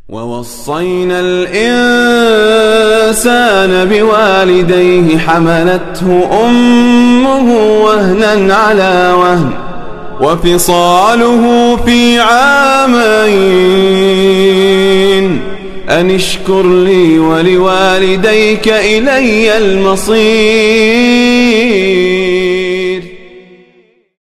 ووصينا الإنسان بوالديه حملته أمه وهنا على وهن وفصاله في عامين أن اشكر لي ولوالديك إلي المصير.